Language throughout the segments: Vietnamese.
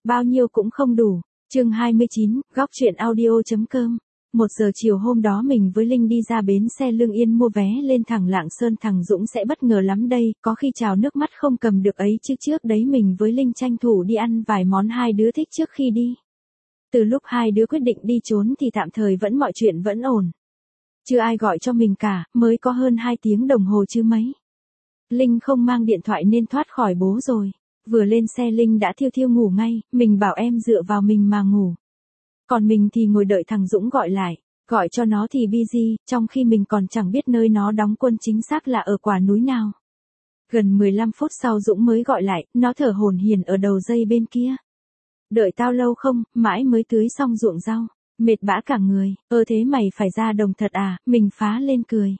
bao nhiêu cũng không đủ. Chương 29, góc truyện audio.com. 1 giờ chiều hôm đó mình với Linh đi ra bến xe Lương Yên mua vé lên thẳng Lạng Sơn. Thằng Dũng sẽ bất ngờ lắm đây, có khi trào nước mắt không cầm được ấy chứ. Trước đấy mình với Linh tranh thủ đi ăn vài món hai đứa thích trước khi đi. Từ lúc hai đứa quyết định đi trốn thì tạm thời vẫn mọi chuyện vẫn ổn. Chưa ai gọi cho mình cả, mới có hơn 2 tiếng đồng hồ chứ mấy. Linh không mang điện thoại nên thoát khỏi bố rồi. Vừa lên xe Linh đã thiêu thiêu ngủ ngay, mình bảo em dựa vào mình mà ngủ. Còn mình thì ngồi đợi thằng Dũng gọi lại, gọi cho nó thì busy, trong khi mình còn chẳng biết nơi nó đóng quân chính xác là ở quả núi nào. Gần 15 phút sau Dũng mới gọi lại, nó thở hổn hển ở đầu dây bên kia. Đợi tao lâu không, mãi mới tưới xong ruộng rau, mệt bã cả người. Thế mày phải ra đồng thật à, mình phá lên cười.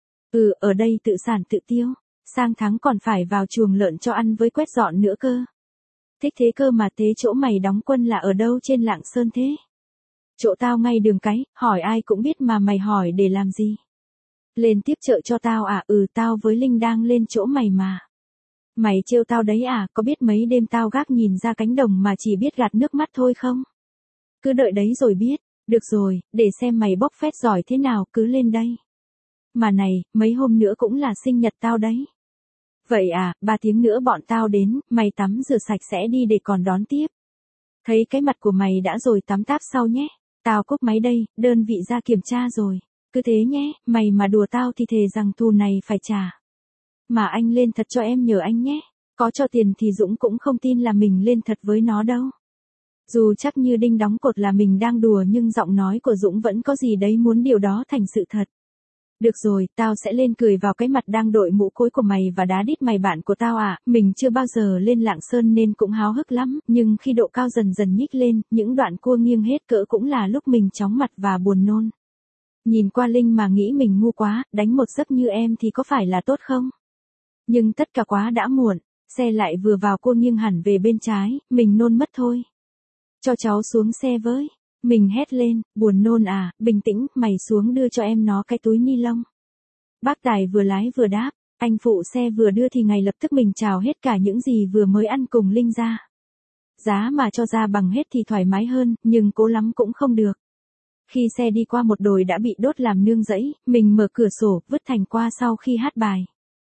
Ở đây tự sản tự tiêu, sang tháng còn phải vào chuồng lợn cho ăn với quét dọn nữa cơ. Thích thế cơ mà. Thế chỗ mày đóng quân là ở đâu trên Lạng Sơn thế? Chỗ tao ngay đường cái, hỏi ai cũng biết mà mày hỏi để làm gì? Lên tiếp chợ cho tao à? Tao với Linh đang lên chỗ mày mà. Mày trêu tao đấy à? Có biết mấy đêm tao gác nhìn ra cánh đồng mà chỉ biết gạt nước mắt thôi không? Cứ đợi đấy rồi biết. Được rồi, để xem mày bóc phét giỏi thế nào, cứ lên đây. Mà này, mấy hôm nữa cũng là sinh nhật tao đấy. Vậy à, 3 tiếng nữa bọn tao đến, mày tắm rửa sạch sẽ đi để còn đón tiếp. Thấy cái mặt của mày đã rồi, tắm táp sau nhé. Tao cúp máy đây, đơn vị ra kiểm tra rồi. Cứ thế nhé, mày mà đùa tao thì thề rằng thù này phải trả. Mà anh lên thật cho em nhờ anh nhé. Có cho tiền thì Dũng cũng không tin là mình lên thật với nó đâu. Dù chắc như đinh đóng cột là mình đang đùa nhưng giọng nói của Dũng vẫn có gì đấy muốn điều đó thành sự thật. Được rồi, tao sẽ lên cười vào cái mặt đang đội mũ cối của mày và đá đít mày bạn của tao à. Mình chưa bao giờ lên Lạng Sơn nên cũng háo hức lắm, nhưng khi độ cao dần dần nhích lên, những đoạn cua nghiêng hết cỡ cũng là lúc mình chóng mặt và buồn nôn. Nhìn qua Linh mà nghĩ mình ngu quá, đánh một giấc như em thì có phải là tốt không? Nhưng tất cả quá đã muộn, xe lại vừa vào cua nghiêng hẳn về bên trái, mình nôn mất thôi. Cho cháu xuống xe với. Mình hét lên, buồn nôn à, bình tĩnh, mày xuống đưa cho em nó cái túi ni lông. Bác Tài vừa lái vừa đáp, anh phụ xe vừa đưa thì ngay lập tức mình trào hết cả những gì vừa mới ăn cùng Linh ra. Giá mà cho ra bằng hết thì thoải mái hơn, nhưng cố lắm cũng không được. Khi xe đi qua một đồi đã bị đốt làm nương rẫy, mình mở cửa sổ, vứt thành qua sau khi hát bài.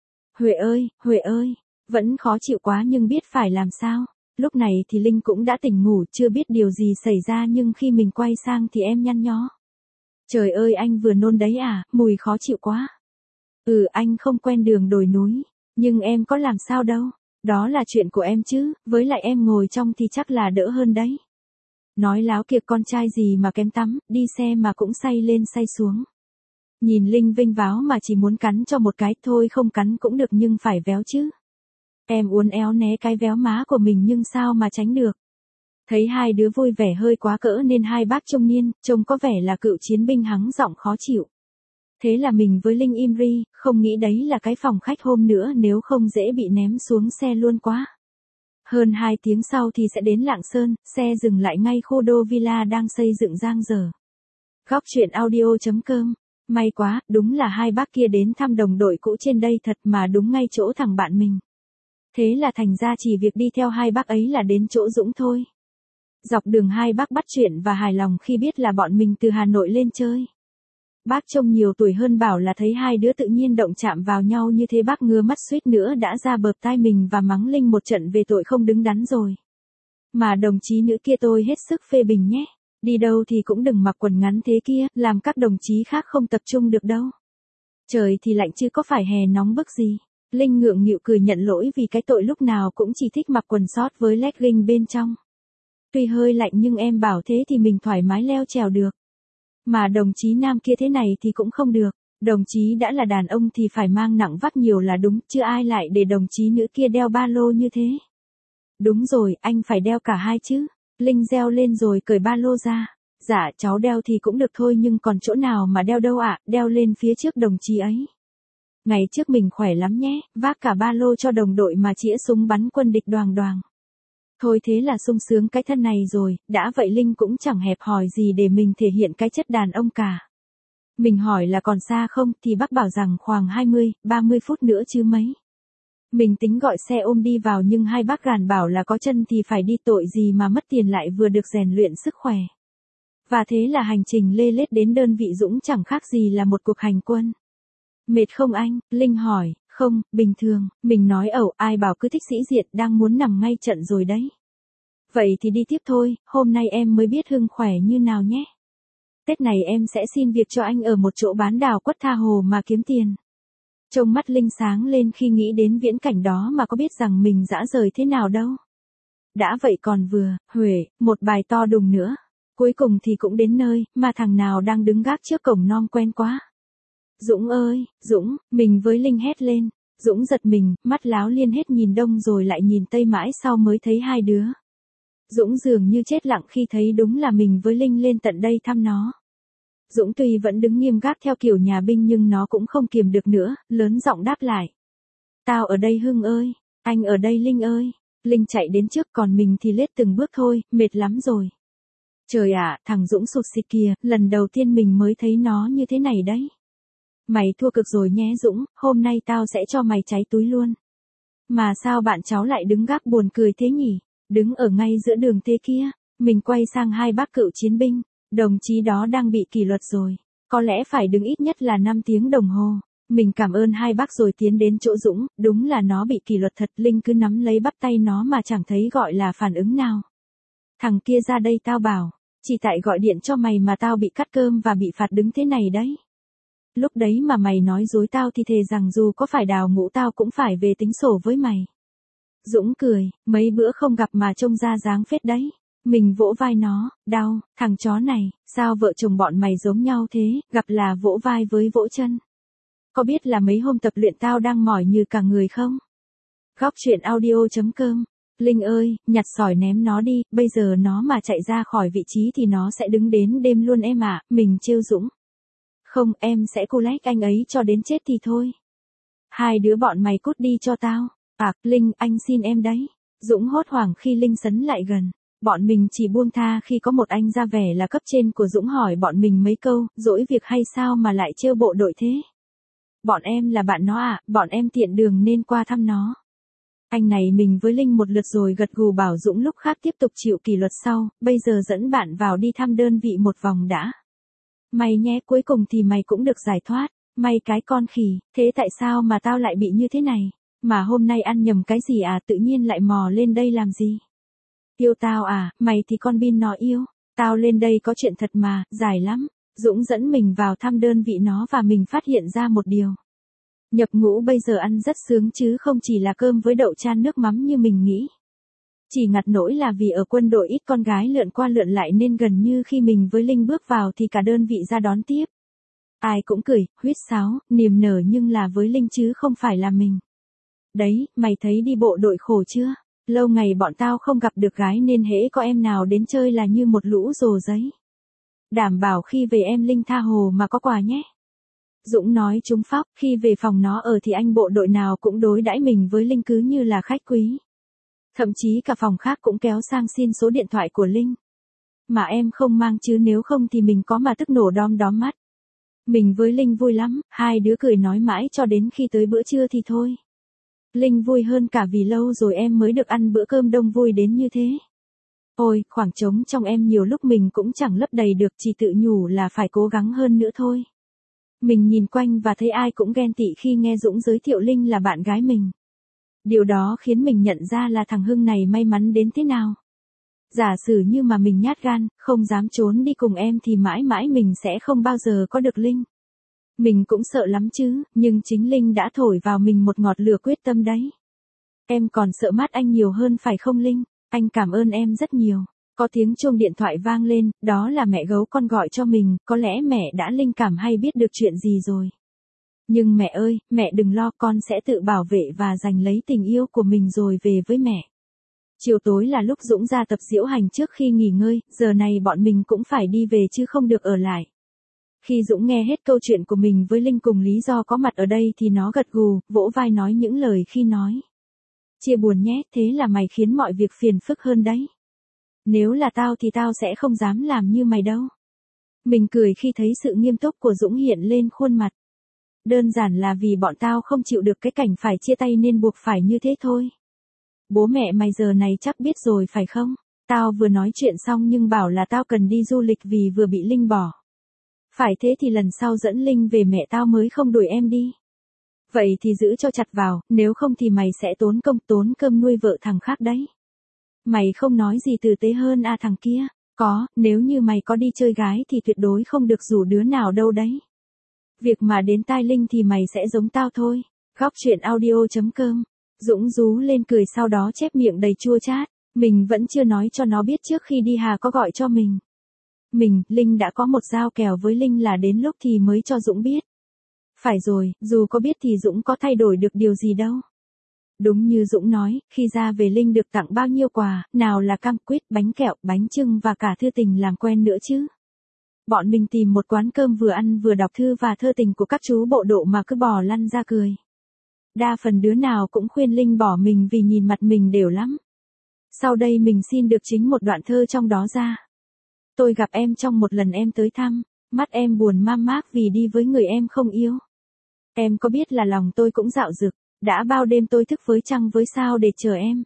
Huệ ơi, vẫn khó chịu quá nhưng biết phải làm sao. Lúc này thì Linh cũng đã tỉnh ngủ, chưa biết điều gì xảy ra nhưng khi mình quay sang thì em nhăn nhó. Trời ơi, anh vừa nôn đấy à, mùi khó chịu quá. Anh không quen đường đồi núi, nhưng em có làm sao đâu. Đó là chuyện của em chứ, với lại em ngồi trong thì chắc là đỡ hơn đấy. Nói láo kìa, con trai gì mà kém tắm, đi xe mà cũng say lên say xuống. Nhìn Linh vênh váo mà chỉ muốn cắn cho một cái, thôi không cắn cũng được nhưng phải véo chứ. Em uốn éo né cái véo má của mình nhưng sao mà tránh được. Thấy hai đứa vui vẻ hơi quá cỡ nên hai bác trung niên, trông có vẻ là cựu chiến binh hắng giọng khó chịu. Thế là mình với Linh im ri, không nghĩ đấy là cái phòng khách hôm nữa, nếu không dễ bị ném xuống xe luôn quá. Hơn 2 tiếng sau thì sẽ đến Lạng Sơn, xe dừng lại ngay khu đô villa đang xây dựng dang dở. Góc truyện audio.com. May quá, đúng là hai bác kia đến thăm đồng đội cũ trên đây thật mà, đúng ngay chỗ thằng bạn mình. Thế là thành ra chỉ việc đi theo hai bác ấy là đến chỗ Dũng thôi. Dọc đường hai bác bắt chuyện và hài lòng khi biết là bọn mình từ Hà Nội lên chơi. Bác trông nhiều tuổi hơn bảo là thấy hai đứa tự nhiên động chạm vào nhau như thế bác ngứa mắt suýt nữa đã ra bợp tai mình và mắng Linh một trận về tội không đứng đắn rồi. Mà đồng chí nữ kia tôi hết sức phê bình nhé. Đi đâu thì cũng đừng mặc quần ngắn thế kia, làm các đồng chí khác không tập trung được đâu. Trời thì lạnh chứ có phải hè nóng bức gì. Linh ngượng nghịu cười nhận lỗi vì cái tội lúc nào cũng chỉ thích mặc quần sót với legging bên trong. Tuy hơi lạnh nhưng em bảo thế thì mình thoải mái leo trèo được. Mà đồng chí nam kia thế này thì cũng không được. Đồng chí đã là đàn ông thì phải mang nặng vác nhiều là đúng, chứ ai lại để đồng chí nữ kia đeo ba lô như thế. Đúng rồi, anh phải đeo cả hai chứ. Linh reo lên rồi cởi ba lô ra. Dạ cháu đeo thì cũng được thôi nhưng còn chỗ nào mà đeo đâu ạ, đeo lên phía trước đồng chí ấy. Ngày trước mình khỏe lắm nhé, vác cả ba lô cho đồng đội mà chĩa súng bắn quân địch đoàng đoàng. Thôi thế là sung sướng cái thân này rồi, đã vậy Linh cũng chẳng hẹp hòi gì để mình thể hiện cái chất đàn ông cả. Mình hỏi là còn xa không thì bác bảo rằng khoảng 20, 30 phút nữa chứ mấy. Mình tính gọi xe ôm đi vào nhưng hai bác gàn bảo là có chân thì phải đi, tội gì mà mất tiền lại vừa được rèn luyện sức khỏe. Và thế là hành trình lê lết đến đơn vị Dũng chẳng khác gì là một cuộc hành quân. Mệt không anh? Linh hỏi. Không, bình thường. Mình nói ẩu, ai bảo cứ thích sĩ diện, đang muốn nằm ngay trận rồi đấy. Vậy thì đi tiếp thôi, hôm nay em mới biết Hưng khỏe như nào nhé. Tết này em sẽ xin việc cho anh ở một chỗ bán đào quất tha hồ mà kiếm tiền. Trông mắt Linh sáng lên khi nghĩ đến viễn cảnh đó mà có biết rằng mình dã rời thế nào đâu. Đã vậy còn vừa, Huệ, một bài to đùng nữa. Cuối cùng thì cũng đến nơi, mà thằng nào đang đứng gác trước cổng non quen quá. Dũng ơi, Dũng, mình với Linh hét lên. Dũng giật mình, mắt láo liên hết nhìn đông rồi lại nhìn tây mãi sau mới thấy hai đứa. Dũng dường như chết lặng khi thấy đúng là mình với Linh lên tận đây thăm nó. Dũng tuy vẫn đứng nghiêm gác theo kiểu nhà binh nhưng nó cũng không kiềm được nữa, lớn giọng đáp lại. Tao ở đây Hưng ơi, anh ở đây Linh ơi. Linh chạy đến trước còn mình thì lết từng bước thôi, mệt lắm rồi. Trời ạ, thằng Dũng sụt xịt kìa, lần đầu tiên mình mới thấy nó như thế này đấy. Mày thua cực rồi nhé Dũng, hôm nay tao sẽ cho mày cháy túi luôn. Mà sao bạn cháu lại đứng gác buồn cười thế nhỉ? Đứng ở ngay giữa đường thế kia. Mình quay sang hai bác cựu chiến binh. Đồng chí đó đang bị kỷ luật rồi. Có lẽ phải đứng ít nhất là 5 tiếng đồng hồ. Mình cảm ơn hai bác rồi tiến đến chỗ Dũng. Đúng là nó bị kỷ luật thật. Linh cứ nắm lấy bắp tay nó mà chẳng thấy gọi là phản ứng nào. Thằng kia ra đây tao bảo. Chỉ tại gọi điện cho mày mà tao bị cắt cơm và bị phạt đứng thế này đấy. Lúc đấy mà mày nói dối tao thì thề rằng dù có phải đào ngũ tao cũng phải về tính sổ với mày. Dũng cười, mấy bữa không gặp mà trông ra dáng phết đấy. Mình vỗ vai nó, đau, thằng chó này, sao vợ chồng bọn mày giống nhau thế, gặp là vỗ vai với vỗ chân. Có biết là mấy hôm tập luyện tao đang mỏi như cả người không? Góc chuyện audio.com. Linh ơi, nhặt sỏi ném nó đi, bây giờ nó mà chạy ra khỏi vị trí thì nó sẽ đứng đến đêm luôn em ạ, mình trêu Dũng. Không, em sẽ cô lách anh ấy cho đến chết thì thôi. Hai đứa bọn mày cút đi cho tao. Linh, anh xin em đấy. Dũng hốt hoảng khi Linh sấn lại gần. Bọn mình chỉ buông tha khi có một anh ra vẻ là cấp trên của Dũng hỏi bọn mình mấy câu, dỗi việc hay sao mà lại trêu bộ đội thế. Bọn em là bạn nó à, bọn em tiện đường nên qua thăm nó. Anh này mình với Linh một lượt rồi gật gù bảo Dũng lúc khác tiếp tục chịu kỷ luật sau, bây giờ dẫn bạn vào đi thăm đơn vị một vòng đã. Mày nhé, cuối cùng thì mày cũng được giải thoát. May cái con khỉ, thế tại sao mà tao lại bị như thế này? Mà hôm nay ăn nhầm cái gì à, tự nhiên lại mò lên đây làm gì? Yêu tao à, mày thì con bin nó yêu. Tao lên đây có chuyện thật mà, dài lắm. Dũng dẫn mình vào thăm đơn vị nó và mình phát hiện ra một điều. Nhập ngũ bây giờ ăn rất sướng chứ không chỉ là cơm với đậu chan nước mắm như mình nghĩ. Chỉ ngặt nỗi là vì ở quân đội ít con gái lượn qua lượn lại nên gần như khi mình với Linh bước vào thì cả đơn vị ra đón tiếp. Ai cũng cười, huýt sáo, niềm nở nhưng là với Linh chứ không phải là mình. Đấy, mày thấy đi bộ đội khổ chưa? Lâu ngày bọn tao không gặp được gái nên hễ có em nào đến chơi là như một lũ rồ giấy. Đảm bảo khi về em Linh tha hồ mà có quà nhé. Dũng nói trúng phóc, khi về phòng nó ở thì anh bộ đội nào cũng đối đãi mình với Linh cứ như là khách quý. Thậm chí cả phòng khác cũng kéo sang xin số điện thoại của Linh. Mà em không mang chứ nếu không thì mình có mà tức nổ đom đóm mắt. Mình với Linh vui lắm, hai đứa cười nói mãi cho đến khi tới bữa trưa thì thôi. Linh vui hơn cả vì lâu rồi em mới được ăn bữa cơm đông vui đến như thế. Ôi, khoảng trống trong em nhiều lúc mình cũng chẳng lấp đầy được, chỉ tự nhủ là phải cố gắng hơn nữa thôi. Mình nhìn quanh và thấy ai cũng ghen tị khi nghe Dũng giới thiệu Linh là bạn gái mình. Điều đó khiến mình nhận ra là thằng Hưng này may mắn đến thế nào. Giả sử như mà mình nhát gan, không dám trốn đi cùng em thì mãi mãi mình sẽ không bao giờ có được Linh. Mình cũng sợ lắm chứ, nhưng chính Linh đã thổi vào mình một ngọt lửa quyết tâm đấy. Em còn sợ mắt anh nhiều hơn phải không Linh? Anh cảm ơn em rất nhiều. Có tiếng chuông điện thoại vang lên, đó là mẹ gấu con gọi cho mình, có lẽ mẹ đã linh cảm hay biết được chuyện gì rồi. Nhưng mẹ ơi, mẹ đừng lo, con sẽ tự bảo vệ và giành lấy tình yêu của mình rồi về với mẹ. Chiều tối là lúc Dũng ra tập diễu hành trước khi nghỉ ngơi, giờ này bọn mình cũng phải đi về chứ không được ở lại. Khi Dũng nghe hết câu chuyện của mình với Linh cùng lý do có mặt ở đây thì nó gật gù, vỗ vai nói những lời khi nói. Chia buồn nhé, thế là mày khiến mọi việc phiền phức hơn đấy. Nếu là tao thì tao sẽ không dám làm như mày đâu. Mình cười khi thấy sự nghiêm túc của Dũng hiện lên khuôn mặt. Đơn giản là vì bọn tao không chịu được cái cảnh phải chia tay nên buộc phải như thế thôi. Bố mẹ mày giờ này chắc biết rồi phải không? Tao vừa nói chuyện xong nhưng bảo là tao cần đi du lịch vì vừa bị Linh bỏ. Phải thế thì lần sau dẫn Linh về mẹ tao mới không đuổi em đi. Vậy thì giữ cho chặt vào, nếu không thì mày sẽ tốn công tốn cơm nuôi vợ thằng khác đấy. Mày không nói gì tử tế hơn à thằng kia? Có, nếu như mày có đi chơi gái thì tuyệt đối không được rủ đứa nào đâu đấy. Việc mà đến tai Linh thì mày sẽ giống tao thôi. Góc chuyện audio.com. Dũng rú lên cười sau đó chép miệng đầy chua chát. Mình vẫn chưa nói cho nó biết trước khi đi Hà có gọi cho mình. Linh đã có một giao kèo với Linh là đến lúc thì mới cho Dũng biết. Phải rồi, dù có biết thì Dũng có thay đổi được điều gì đâu. Đúng như Dũng nói, khi ra về Linh được tặng bao nhiêu quà, nào là cam quýt, bánh kẹo, bánh chưng và cả thư tình làm quen nữa chứ. Bọn mình tìm một quán cơm vừa ăn vừa đọc thư và thơ tình của các chú bộ độ mà cứ bò lăn ra cười. Đa phần đứa nào cũng khuyên Linh bỏ mình vì nhìn mặt mình đều lắm. Sau đây mình xin được chính một đoạn thơ trong đó ra. Tôi gặp em trong một lần em tới thăm, mắt em buồn mam mác vì đi với người em không yêu. Em có biết là lòng tôi cũng dạo dực, đã bao đêm tôi thức với trăng với sao để chờ em.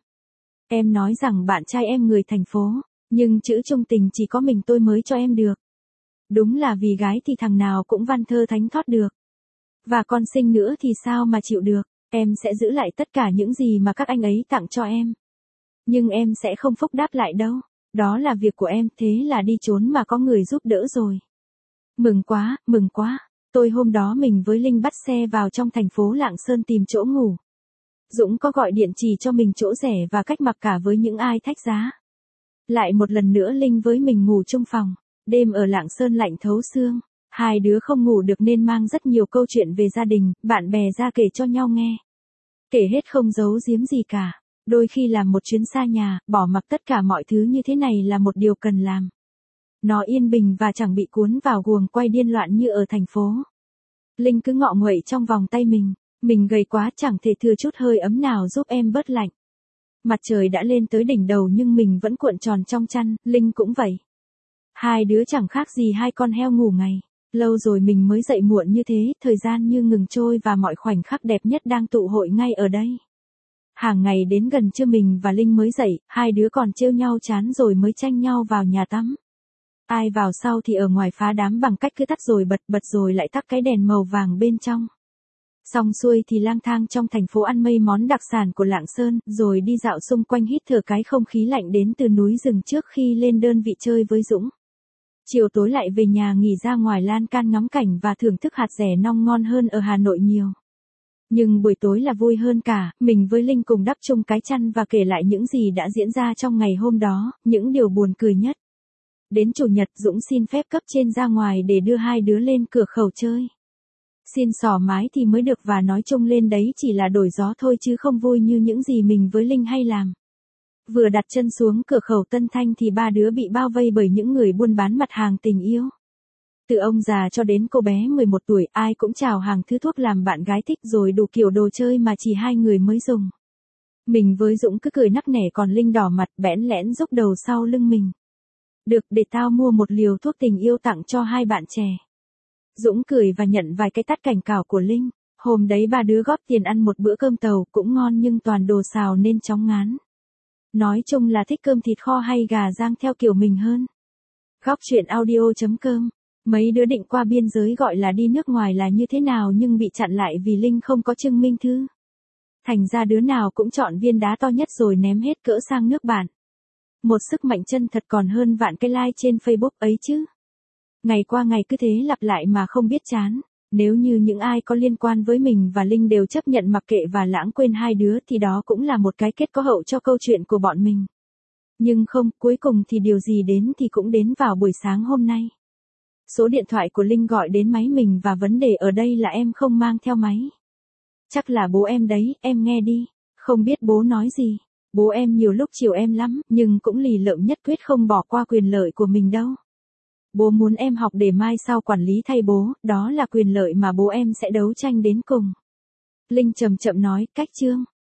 Em nói rằng bạn trai em người thành phố, nhưng chữ chung tình chỉ có mình tôi mới cho em được. Đúng là vì gái thì thằng nào cũng văn thơ thánh thót được. Và con sinh nữa thì sao mà chịu được, em sẽ giữ lại tất cả những gì mà các anh ấy tặng cho em. Nhưng em sẽ không phúc đáp lại đâu, đó là việc của em, thế là đi trốn mà có người giúp đỡ rồi. Mừng quá, tôi hôm đó mình với Linh bắt xe vào trong thành phố Lạng Sơn tìm chỗ ngủ. Dũng có gọi điện chỉ cho mình chỗ rẻ và cách mặc cả với những ai thách giá. Lại một lần nữa Linh với mình ngủ chung phòng, đêm ở Lạng Sơn lạnh thấu xương. Hai đứa không ngủ được nên mang rất nhiều câu chuyện về gia đình, bạn bè ra kể cho nhau nghe. Kể hết không giấu giếm gì cả. Đôi khi làm một chuyến xa nhà, bỏ mặc tất cả mọi thứ như thế này là một điều cần làm. Nó yên bình và chẳng bị cuốn vào guồng quay điên loạn như ở thành phố. Linh cứ ngọ nguậy trong vòng tay mình gầy quá chẳng thể thừa chút hơi ấm nào giúp em bớt lạnh. Mặt trời đã lên tới đỉnh đầu nhưng mình vẫn cuộn tròn trong chăn, Linh cũng vậy. Hai đứa chẳng khác gì hai con heo ngủ ngày. Lâu rồi mình mới dậy muộn như thế, thời gian như ngừng trôi và mọi khoảnh khắc đẹp nhất đang tụ hội ngay ở đây. Hàng ngày đến gần trưa mình và Linh mới dậy, hai đứa còn trêu nhau chán rồi mới tranh nhau vào nhà tắm. Ai vào sau thì ở ngoài phá đám bằng cách cứ tắt rồi bật rồi lại tắt cái đèn màu vàng bên trong. Xong xuôi thì lang thang trong thành phố ăn mây món đặc sản của Lạng Sơn, rồi đi dạo xung quanh hít thở cái không khí lạnh đến từ núi rừng trước khi lên đơn vị chơi với Dũng. Chiều tối lại về nhà nghỉ ra ngoài lan can ngắm cảnh và thưởng thức hạt dẻ nong ngon hơn ở Hà Nội nhiều. Nhưng buổi tối là vui hơn cả, mình với Linh cùng đắp chung cái chăn và kể lại những gì đã diễn ra trong ngày hôm đó, những điều buồn cười nhất. Đến chủ nhật Dũng xin phép cấp trên ra ngoài để đưa hai đứa lên cửa khẩu chơi. Xin xỏ mái thì mới được và nói chung lên đấy chỉ là đổi gió thôi chứ không vui như những gì mình với Linh hay làm. Vừa đặt chân xuống cửa khẩu Tân Thanh thì ba đứa bị bao vây bởi những người buôn bán mặt hàng tình yêu. Từ ông già cho đến cô bé 11 tuổi ai cũng chào hàng thứ thuốc làm bạn gái thích rồi đủ kiểu đồ chơi mà chỉ hai người mới dùng. Mình với Dũng cứ cười nắc nẻ còn Linh đỏ mặt bẽn lẽn rúc đầu sau lưng mình. Được, để tao mua một liều thuốc tình yêu tặng cho hai bạn trẻ. Dũng cười và nhận vài cái tát cảnh cảo của Linh. Hôm đấy ba đứa góp tiền ăn một bữa cơm tàu cũng ngon nhưng toàn đồ xào nên chóng ngán. Nói chung là thích cơm thịt kho hay gà rang theo kiểu mình hơn. Góc chuyện audio.com. Mấy đứa định qua biên giới gọi là đi nước ngoài là như thế nào nhưng bị chặn lại vì Linh không có chứng minh thư. Thành ra đứa nào cũng chọn viên đá to nhất rồi ném hết cỡ sang nước bạn. Một sức mạnh chân thật còn hơn vạn cái like trên Facebook ấy chứ. Ngày qua ngày cứ thế lặp lại mà không biết chán. Nếu như những ai có liên quan với mình và Linh đều chấp nhận mặc kệ và lãng quên hai đứa thì đó cũng là một cái kết có hậu cho câu chuyện của bọn mình. Nhưng không, cuối cùng thì điều gì đến thì cũng đến vào buổi sáng hôm nay. Số điện thoại của Linh gọi đến máy mình và vấn đề ở đây là em không mang theo máy. Chắc là bố em đấy, em nghe đi. Không biết bố nói gì. Bố em nhiều lúc chiều em lắm, nhưng cũng lì lợm nhất quyết không bỏ qua quyền lợi của mình đâu. Bố muốn em học để mai sau quản lý thay bố, đó là quyền lợi mà bố em sẽ đấu tranh đến cùng. Linh chậm chậm nói, cách chương.